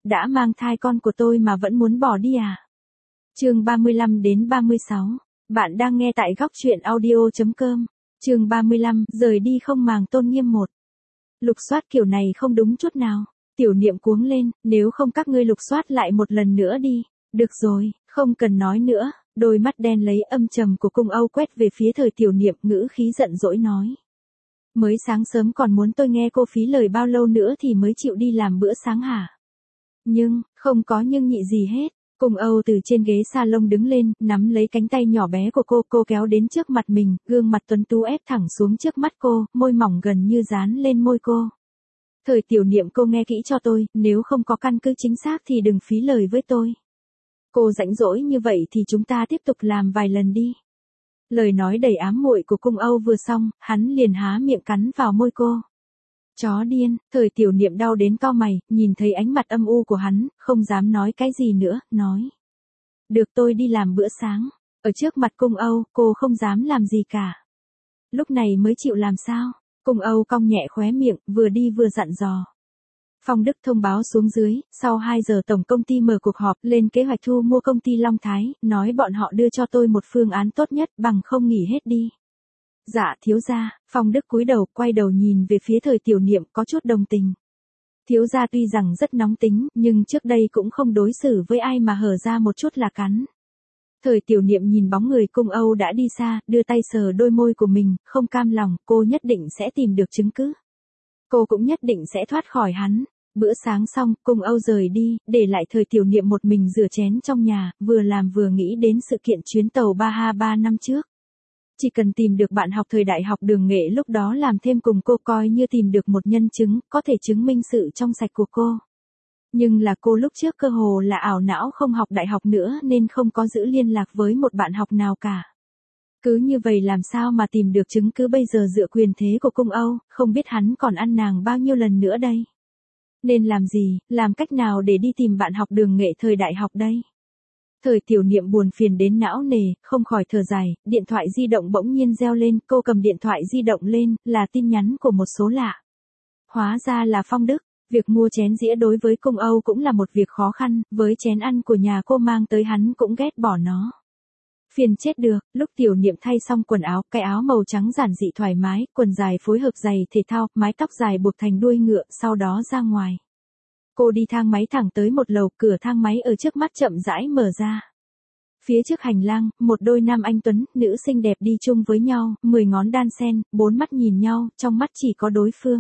đã mang thai con của tôi mà vẫn muốn bỏ đi à? Chương 35 đến 36. Bạn đang nghe tại góc truyện audio.com. Chương 35, rời đi không màng tôn nghiêm một. Lục soát kiểu này không đúng chút nào. Tiểu Niệm cuống lên, nếu không các ngươi lục soát lại một lần nữa đi. Được rồi, không cần nói nữa. Đôi mắt đen lấy âm trầm của Cung Âu quét về phía Thời Tiểu Niệm, ngữ khí giận dỗi nói. Mới sáng sớm còn muốn tôi nghe cô phí lời bao lâu nữa thì mới chịu đi làm bữa sáng hả? Nhưng, không có nhưng nhị gì hết. Cung Âu từ trên ghế salon đứng lên, nắm lấy cánh tay nhỏ bé của cô kéo đến trước mặt mình, gương mặt tuấn tú ép thẳng xuống trước mắt cô, môi mỏng gần như dán lên môi cô. Thời Tiểu Niệm, cô nghe kỹ cho tôi, nếu không có căn cứ chính xác thì đừng phí lời với tôi. Cô rảnh rỗi như vậy thì chúng ta tiếp tục làm vài lần đi. Lời nói đầy ám muội của Cung Âu vừa xong, hắn liền há miệng cắn vào môi cô. Chó điên. Thời Tiểu Niệm đau đến cau mày, nhìn thấy ánh mặt âm u của hắn, không dám nói cái gì nữa, nói. Được, tôi đi làm bữa sáng. Ở trước mặt Cung Âu, cô không dám làm gì cả. Lúc này mới chịu làm sao? Cung Âu cong nhẹ khóe miệng, vừa đi vừa dặn dò. Phong Đức thông báo xuống dưới, sau 2 giờ tổng công ty mở cuộc họp lên kế hoạch thu mua công ty Long Thái, nói bọn họ đưa cho tôi một phương án tốt nhất bằng không nghỉ hết đi. Dạ thiếu gia. Phong Đức cúi đầu, quay đầu nhìn về phía Thời Tiểu Niệm có chút đồng tình. Thiếu gia tuy rằng rất nóng tính, nhưng trước đây cũng không đối xử với ai mà hở ra một chút là cắn. Thời Tiểu Niệm nhìn bóng người Cung Âu đã đi xa, đưa tay sờ đôi môi của mình, không cam lòng, cô nhất định sẽ tìm được chứng cứ. Cô cũng nhất định sẽ thoát khỏi hắn. Bữa sáng xong, Cung Âu rời đi, để lại Thời Tiểu Niệm một mình rửa chén trong nhà, vừa làm vừa nghĩ đến sự kiện chuyến tàu Baha 3 năm trước. Chỉ cần tìm được bạn học thời đại học Đường Nghệ lúc đó làm thêm cùng cô, coi như tìm được một nhân chứng, có thể chứng minh sự trong sạch của cô. Nhưng là cô lúc trước cơ hồ là ảo não không học đại học nữa nên không có giữ liên lạc với một bạn học nào cả. Cứ như vậy làm sao mà tìm được chứng cứ bây giờ dựa quyền thế của Cung Âu, không biết hắn còn ăn nàng bao nhiêu lần nữa đây. Nên làm gì, làm cách nào để đi tìm bạn học Đường Nghệ thời đại học đây? Thời Tiểu Niệm buồn phiền đến não nề, không khỏi thở dài, điện thoại di động bỗng nhiên reo lên, cô cầm điện thoại di động lên, là tin nhắn của một số lạ. Hóa ra là Phong Đức. Việc mua chén dĩa đối với Cung Âu cũng là một việc khó khăn, với chén ăn của nhà cô mang tới hắn cũng ghét bỏ nó. Phiền chết được. Lúc Tiểu Niệm thay xong quần áo, cái áo màu trắng giản dị thoải mái, quần dài phối hợp giày thể thao, mái tóc dài buộc thành đuôi ngựa, sau đó ra ngoài. Cô đi thang máy thẳng tới một lầu, cửa thang máy ở trước mắt chậm rãi mở ra. Phía trước hành lang, một đôi nam anh tuấn, nữ xinh đẹp đi chung với nhau, 10 ngón đan sen, 4 mắt nhìn nhau, trong mắt chỉ có đối phương.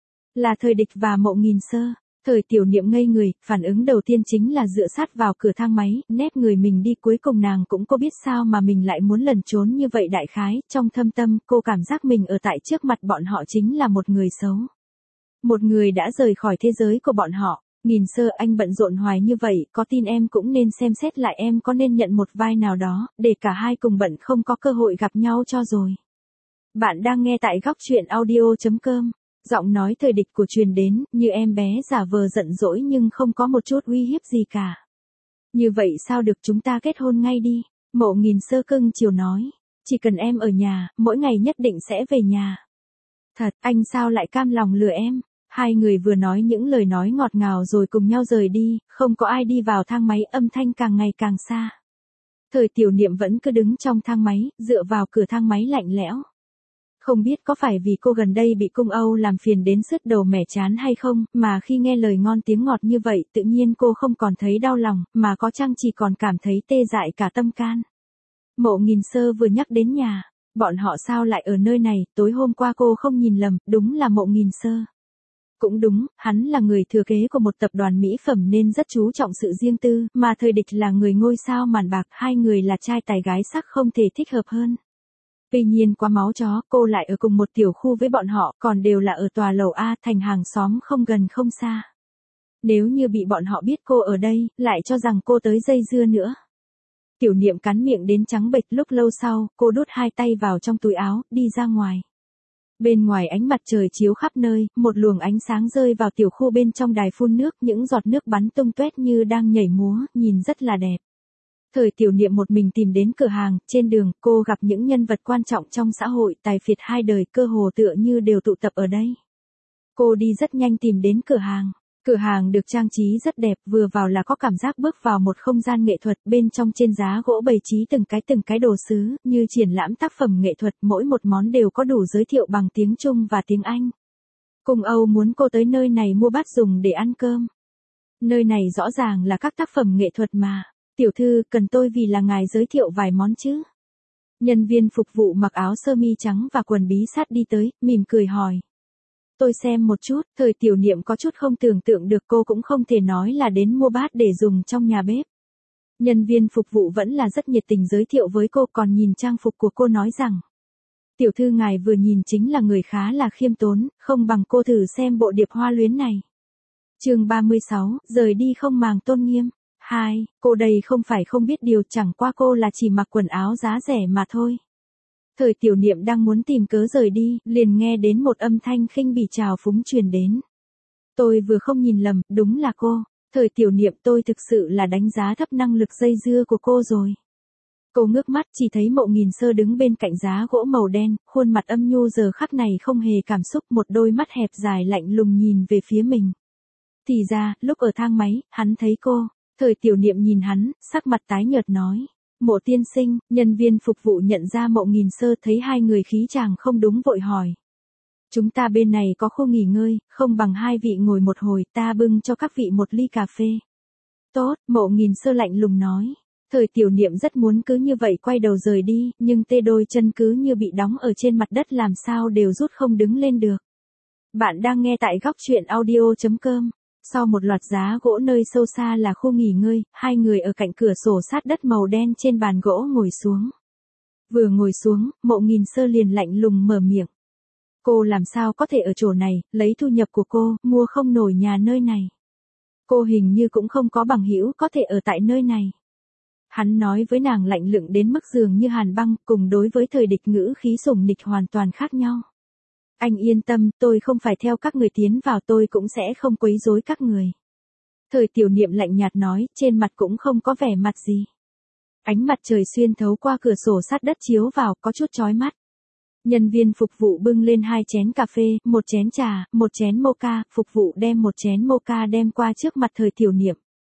Là Thời Địch và Mộ Nghìn Sơ. Thời Tiểu Niệm ngây người, phản ứng đầu tiên chính là dựa sát vào cửa thang máy, nép người mình đi, cuối cùng nàng cũng có biết sao mà mình lại muốn lẩn trốn như vậy. Đại khái, trong thâm tâm, cô cảm giác mình ở tại trước mặt bọn họ chính là một người xấu. Một người đã rời khỏi thế giới của bọn họ. Nghìn Sơ, anh bận rộn hoài như vậy, có tin em cũng nên xem xét lại em có nên nhận một vai nào đó, để cả hai cùng bận không có cơ hội gặp nhau cho rồi. Bạn đang nghe tại góc truyện audio.com. Giọng nói Thời Địch của truyền đến, như em bé giả vờ giận dỗi nhưng không có một chút uy hiếp gì cả. Như vậy sao được, chúng ta kết hôn ngay đi. Mộ Nghìn Sơ cưng chiều nói. Chỉ cần em ở nhà, mỗi ngày nhất định sẽ về nhà. Thật, anh sao lại cam lòng lừa em? Hai người vừa nói những lời nói ngọt ngào rồi cùng nhau rời đi, không có ai đi vào thang máy, âm thanh càng ngày càng xa. Thời Tiểu Niệm vẫn cứ đứng trong thang máy, dựa vào cửa thang máy lạnh lẽo. Không biết có phải vì cô gần đây bị Cung Âu làm phiền đến sứt đầu mẻ chán hay không, mà khi nghe lời ngon tiếng ngọt như vậy, tự nhiên cô không còn thấy đau lòng, mà có chăng chỉ còn cảm thấy tê dại cả tâm can. Mộ Nghìn Sơ vừa nhắc đến nhà, bọn họ sao lại ở nơi này, tối hôm qua cô không nhìn lầm, đúng là Mộ Nghìn Sơ. Cũng đúng, hắn là người thừa kế của một tập đoàn mỹ phẩm nên rất chú trọng sự riêng tư, mà Thời Địch là người ngôi sao màn bạc, hai người là trai tài gái sắc không thể thích hợp hơn. Tuy nhiên qua máu chó, cô lại ở cùng một tiểu khu với bọn họ, còn đều là ở tòa lầu A, thành hàng xóm không gần không xa. Nếu như bị bọn họ biết cô ở đây, lại cho rằng cô tới dây dưa nữa. Tiểu Niệm cắn miệng đến trắng bệch, lúc lâu sau, cô đút hai tay vào trong túi áo, đi ra ngoài. Bên ngoài ánh mặt trời chiếu khắp nơi, một luồng ánh sáng rơi vào tiểu khu bên trong đài phun nước, những giọt nước bắn tung tóe như đang nhảy múa, nhìn rất là đẹp. Thời Tiểu Niệm một mình tìm đến cửa hàng, trên đường, cô gặp những nhân vật quan trọng trong xã hội, tài phiệt hai đời, cơ hồ tựa như đều tụ tập ở đây. Cô đi rất nhanh tìm đến cửa hàng. Cửa hàng được trang trí rất đẹp, vừa vào là có cảm giác bước vào một không gian nghệ thuật, bên trong trên giá gỗ bày trí từng cái đồ sứ, như triển lãm tác phẩm nghệ thuật, mỗi một món đều có đủ giới thiệu bằng tiếng Trung và tiếng Anh. Cung Âu muốn cô tới nơi này mua bát dùng để ăn cơm. Nơi này rõ ràng là các tác phẩm nghệ thuật mà. Tiểu thư, cần tôi vì là ngài giới thiệu vài món chứ? Nhân viên phục vụ mặc áo sơ mi trắng và quần bí sát đi tới, mỉm cười hỏi. Tôi xem một chút, Thời Tiểu Niệm có chút không tưởng tượng được, cô cũng không thể nói là đến mua bát để dùng trong nhà bếp. Nhân viên phục vụ vẫn là rất nhiệt tình giới thiệu với cô, còn nhìn trang phục của cô nói rằng. Tiểu thư, ngài vừa nhìn chính là người khá là khiêm tốn, không bằng cô thử xem bộ điệp hoa luyến này. Chương 36, rời đi không màng tôn nghiêm. 2, cô đây không phải không biết điều, chẳng qua cô là chỉ mặc quần áo giá rẻ mà thôi. Thời Tiểu Niệm đang muốn tìm cớ rời đi, liền nghe đến một âm thanh khinh bỉ trào phúng truyền đến. Tôi vừa không nhìn lầm, đúng là cô. Thời Tiểu Niệm, tôi thực sự là đánh giá thấp năng lực dây dưa của cô rồi. Cô ngước mắt chỉ thấy Mộ Nghìn Sơ đứng bên cạnh giá gỗ màu đen, khuôn mặt âm nhu giờ khắc này không hề cảm xúc, một đôi mắt hẹp dài lạnh lùng nhìn về phía mình. Thì ra, lúc ở thang máy, hắn thấy cô. Thời Tiểu Niệm nhìn hắn, sắc mặt tái nhợt nói. Mộ tiên sinh, nhân viên phục vụ nhận ra Mộ Nghìn Sơ, thấy hai người khí chàng không đúng vội hỏi. Chúng ta bên này có khu nghỉ ngơi, không bằng hai vị ngồi một hồi, ta bưng cho các vị một ly cà phê. Tốt, Mộ Nghìn Sơ lạnh lùng nói. Thời Tiểu Niệm rất muốn cứ như vậy quay đầu rời đi, nhưng tê đôi chân cứ như bị đóng ở trên mặt đất, làm sao đều rút không đứng lên được. Bạn đang nghe tại góc truyện audio.com. Sau một loạt giá gỗ nơi sâu xa là khu nghỉ ngơi, hai người ở cạnh cửa sổ sát đất màu đen trên bàn gỗ ngồi xuống. Vừa ngồi xuống, Mộ Nghìn Sơ liền lạnh lùng mở miệng. Cô làm sao có thể ở chỗ này, lấy thu nhập của cô, mua không nổi nhà nơi này. Cô hình như cũng không có bằng hữu có thể ở tại nơi này. Hắn nói với nàng lạnh lùng đến mức dường như hàn băng, cùng đối với Thời Địch ngữ khí sủng nịch hoàn toàn khác nhau. Anh yên tâm, tôi không phải theo các người tiến vào, tôi cũng sẽ không quấy rối các người. Thời Tiểu Niệm lạnh nhạt nói, trên mặt cũng không có vẻ mặt gì. Ánh mặt trời xuyên thấu qua cửa sổ sát đất chiếu vào, có chút chói mắt. Nhân viên phục vụ bưng lên 2 chén cà phê, 1 chén trà, 1 chén mocha, phục vụ đem 1 chén mocha đem qua trước mặt Thời Tiểu Niệm.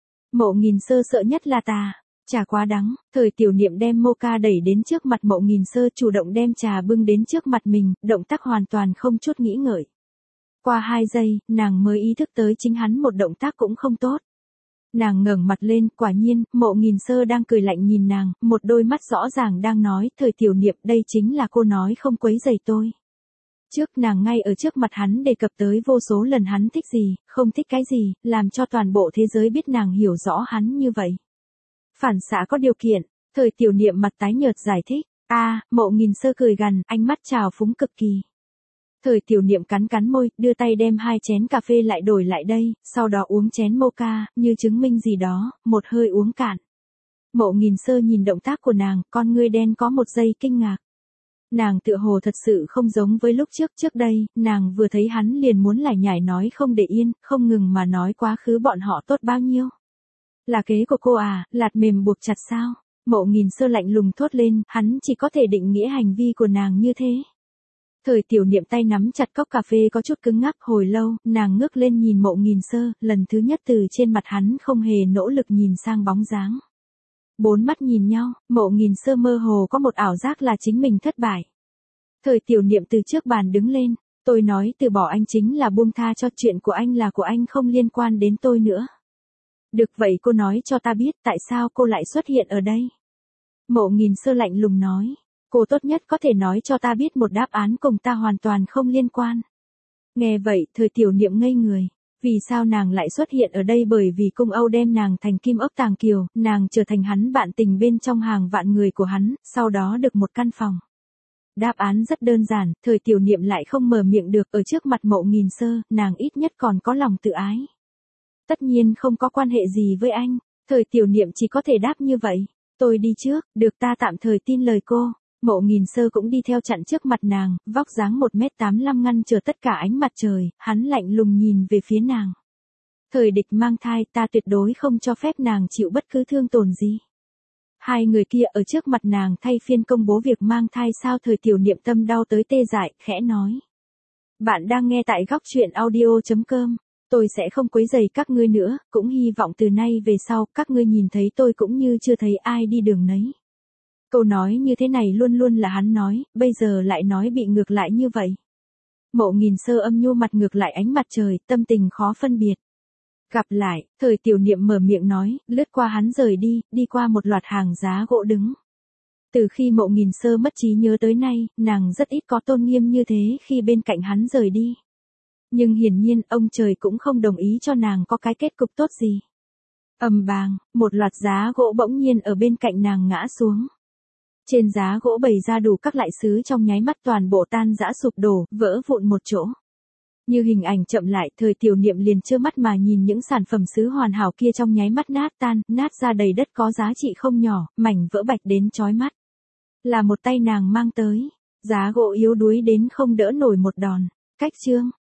Mộ Nghìn Sơ sợ nhất là trà quá đắng. Thời Tiểu Niệm đem mocha đẩy đến trước mặt Mộ Nghìn Sơ, chủ động đem trà bưng đến trước mặt mình, động tác hoàn toàn không chút nghĩ ngợi. Qua 2 giây, nàng mới ý thức tới chính hắn một động tác cũng không tốt. Nàng ngẩng mặt lên, quả nhiên, Mộ Nghìn Sơ đang cười lạnh nhìn nàng, một đôi mắt rõ ràng đang nói, Thời Tiểu Niệm, đây chính là cô nói không quấy rầy tôi. Trước nàng ngay ở trước mặt hắn đề cập tới vô số lần hắn thích gì, không thích cái gì, làm cho toàn bộ thế giới biết nàng hiểu rõ hắn như vậy. Phản xạ có điều kiện, Thời Tiểu Niệm mặt tái nhợt giải thích. Mộ Nghìn Sơ cười gằn, ánh mắt trào phúng cực kỳ. Thời Tiểu Niệm cắn cắn môi, đưa tay đem 2 chén cà phê lại đổi lại đây, sau đó uống chén mocha, như chứng minh gì đó, một hơi uống cạn. Mộ Nghìn Sơ nhìn động tác của nàng, con ngươi đen có một giây kinh ngạc. Nàng tựa hồ thật sự không giống với lúc trước đây, nàng vừa thấy hắn liền muốn lải nhải nói không để yên, không ngừng mà nói quá khứ bọn họ tốt bao nhiêu. Là kế của cô à, lạt mềm buộc chặt sao? Mộ Nghìn Sơ lạnh lùng thốt lên, hắn chỉ có thể định nghĩa hành vi của nàng như thế. Thời Tiểu Niệm tay nắm chặt cốc cà phê có chút cứng ngắc, hồi lâu, nàng ngước lên nhìn Mộ Nghìn Sơ, lần thứ nhất từ trên mặt hắn không hề nỗ lực nhìn sang bóng dáng. 4 mắt nhìn nhau, Mộ Nghìn Sơ mơ hồ có một ảo giác là chính mình thất bại. Thời Tiểu Niệm từ trước bàn đứng lên, tôi nói từ bỏ anh chính là buông tha cho, chuyện của anh là của anh, không liên quan đến tôi nữa. Được vậy cô nói cho ta biết tại sao cô lại xuất hiện ở đây. Mộ Nghìn Sơ lạnh lùng nói, cô tốt nhất có thể nói cho ta biết một đáp án cùng ta hoàn toàn không liên quan. Nghe vậy, Thời Tiểu Niệm ngây người. Vì sao nàng lại xuất hiện ở đây? Bởi vì Cung Âu đem nàng thành kim ốc tàng kiều, nàng trở thành hắn bạn tình bên trong hàng vạn người của hắn, sau đó được một căn phòng. Đáp án rất đơn giản, Thời Tiểu Niệm lại không mở miệng được, ở trước mặt Mộ Nghìn Sơ, nàng ít nhất còn có lòng tự ái. Tất nhiên không có quan hệ gì với anh, Thời Tiểu Niệm chỉ có thể đáp như vậy. Tôi đi trước, được, ta tạm thời tin lời cô. Mộ Nghìn Sơ cũng đi theo chặn trước mặt nàng, vóc dáng 1m85 ngăn trở tất cả ánh mặt trời, hắn lạnh lùng nhìn về phía nàng. Thời Địch mang thai, ta tuyệt đối không cho phép nàng chịu bất cứ thương tổn gì. Hai người kia ở trước mặt nàng thay phiên công bố việc mang thai sao? Thời Tiểu Niệm tâm đau tới tê dại, khẽ nói. Bạn đang nghe tại góc truyện audio.com. Tôi sẽ không quấy rầy các ngươi nữa, cũng hy vọng từ nay về sau các ngươi nhìn thấy tôi cũng như chưa thấy ai đi đường nấy. Câu nói như thế này luôn luôn là hắn nói, bây giờ lại nói bị ngược lại như vậy. Mộ Nghìn Sơ âm nhu mặt ngược lại ánh mặt trời, tâm tình khó phân biệt. Gặp lại, Thời Tiểu Niệm mở miệng nói, lướt qua hắn rời đi, đi qua một loạt hàng giá gỗ đứng. Từ khi Mộ Nghìn Sơ mất trí nhớ tới nay, nàng rất ít có tôn nghiêm như thế khi bên cạnh hắn rời đi. Nhưng hiển nhiên ông trời cũng không đồng ý cho nàng có cái kết cục tốt gì. Ầm bang, một loạt giá gỗ bỗng nhiên ở bên cạnh nàng ngã xuống. Trên giá gỗ bày ra đủ các loại sứ trong nháy mắt toàn bộ tan rã sụp đổ, vỡ vụn một chỗ. Như hình ảnh chậm lại, Thời Tiểu Niệm liền trơ mắt mà nhìn những sản phẩm sứ hoàn hảo kia trong nháy mắt nát tan, nát ra đầy đất có giá trị không nhỏ, mảnh vỡ bạch đến chói mắt. Là một tay nàng mang tới, giá gỗ yếu đuối đến không đỡ nổi một đòn. Cách chương